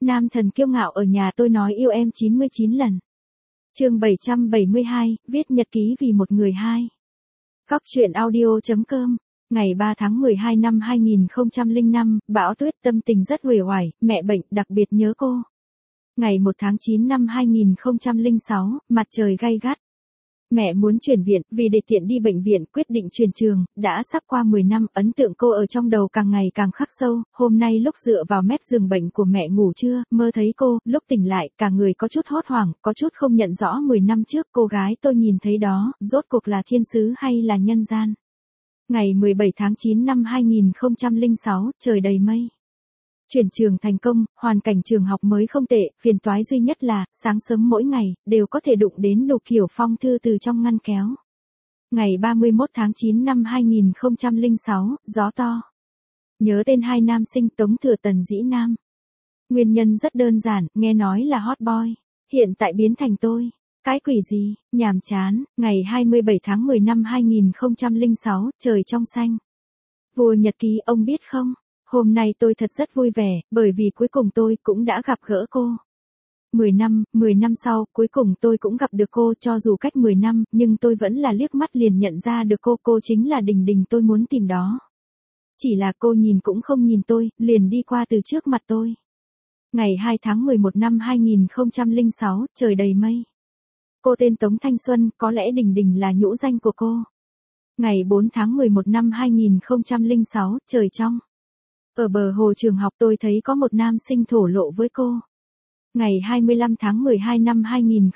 Nam thần kiêu ngạo ở nhà tôi nói yêu em 99 lần. Chương 772, viết nhật ký vì một người hai. Góc truyện audio.com. Ngày 3 tháng 12 năm 2005, bão tuyết, tâm tình rất uể oải, mẹ bệnh, đặc biệt nhớ cô. Ngày 1 tháng 9 năm 2006, mặt trời gay gắt. Mẹ muốn chuyển viện, vì để tiện đi bệnh viện, quyết định chuyển trường, đã sắp qua 10 năm, ấn tượng cô ở trong đầu càng ngày càng khắc sâu. Hôm nay lúc dựa vào mép giường bệnh của mẹ ngủ trưa, mơ thấy cô, lúc tỉnh lại, cả người có chút hốt hoảng, có chút không nhận rõ 10 năm trước cô gái tôi nhìn thấy đó, rốt cuộc là thiên sứ hay là nhân gian. Ngày 17 tháng 9 năm 2006, trời đầy mây. Chuyển trường thành công, hoàn cảnh trường học mới không tệ, phiền toái duy nhất là, sáng sớm mỗi ngày, đều có thể đụng đến đủ kiểu phong thư từ trong ngăn kéo. Ngày 31 tháng 9 năm 2006, gió to. Nhớ tên hai nam sinh Tống Thừa Tần Dĩ Nam. Nguyên nhân rất đơn giản, nghe nói là hot boy. Hiện tại biến thành tôi. Cái quỷ gì, nhàm chán. Ngày 27 tháng 10 năm 2006, trời trong xanh. Vua nhật ký, ông biết không? Hôm nay tôi thật rất vui vẻ, bởi vì cuối cùng tôi cũng đã gặp gỡ cô. 10 năm sau, cuối cùng tôi cũng gặp được cô, cho dù cách 10 năm, nhưng tôi vẫn là liếc mắt liền nhận ra được cô chính là Đình Đình tôi muốn tìm đó. Chỉ là cô nhìn cũng không nhìn tôi, liền đi qua từ trước mặt tôi. Ngày 2 tháng 11 năm 2006, trời đầy mây. Cô tên Tống Thanh Xuân, có lẽ Đình Đình là nhũ danh của cô. Ngày 4 tháng 11 năm 2006, trời trong. Ở bờ hồ trường học tôi thấy có một nam sinh thổ lộ với cô. Ngày 25 tháng 12 năm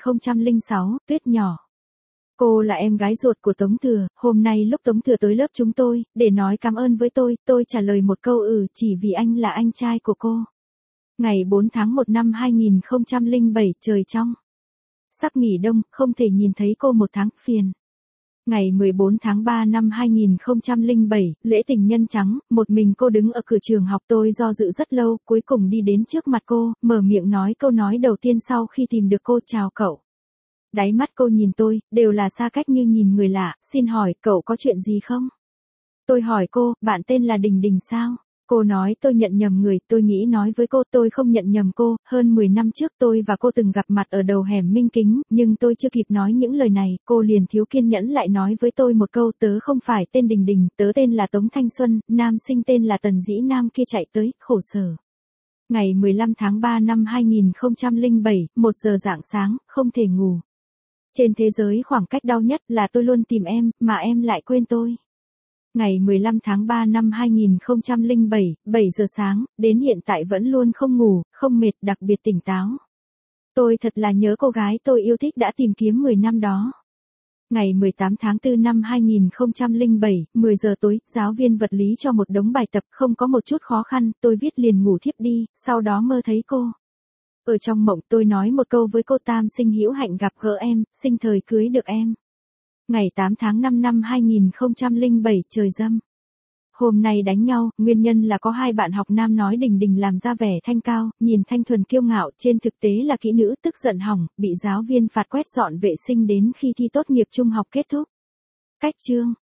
2006, tuyết nhỏ. Cô là em gái ruột của Tống Thừa, hôm nay lúc Tống Thừa tới lớp chúng tôi, để nói cảm ơn với tôi trả lời một câu chỉ vì anh là anh trai của cô. Ngày 4 tháng 1 năm 2007, trời trong. Sắp nghỉ đông, không thể nhìn thấy cô một tháng, phiền. Ngày 14 tháng 3 năm 2007, lễ tình nhân trắng, một mình cô đứng ở cửa trường học, tôi do dự rất lâu, cuối cùng đi đến trước mặt cô, mở miệng nói câu nói đầu tiên sau khi tìm được cô, chào cậu. Đáy mắt cô nhìn tôi, đều là xa cách như nhìn người lạ, xin hỏi, cậu có chuyện gì không? Tôi hỏi cô, bạn tên là Đình Đình sao? Cô nói tôi nhận nhầm người, tôi nghĩ nói với cô tôi không nhận nhầm cô, hơn 10 năm trước tôi và cô từng gặp mặt ở đầu hẻm Minh Kính, nhưng tôi chưa kịp nói những lời này, cô liền thiếu kiên nhẫn lại nói với tôi một câu, tớ không phải tên Đình Đình, tớ tên là Tống Thanh Xuân, nam sinh tên là Tần Dĩ Nam kia chạy tới, khổ sở. Ngày 15 tháng 3 năm 2007, 1 giờ rạng sáng, không thể ngủ. Trên thế giới khoảng cách đau nhất là tôi luôn tìm em, mà em lại quên tôi. Ngày 15 tháng 3 năm 2007, 7 giờ sáng, đến hiện tại vẫn luôn không ngủ, không mệt, đặc biệt tỉnh táo. Tôi thật là nhớ cô gái tôi yêu thích đã tìm kiếm 10 năm đó. Ngày 18 tháng 4 năm 2007, 10 giờ tối, giáo viên vật lý cho một đống bài tập không có một chút khó khăn, tôi viết liền ngủ thiếp đi, sau đó mơ thấy cô. Ở trong mộng tôi nói một câu với cô, tam sinh hữu hạnh gặp gỡ em, sinh thời cưới được em. Ngày 8 tháng 5 năm 2007, trời râm. Hôm nay đánh nhau, nguyên nhân là có hai bạn học nam nói Đình Đình làm ra vẻ thanh cao, nhìn thanh thuần kiêu ngạo, trên thực tế là kỹ nữ, tức giận hỏng, bị giáo viên phạt quét dọn vệ sinh đến khi thi tốt nghiệp trung học kết thúc. Cách chương.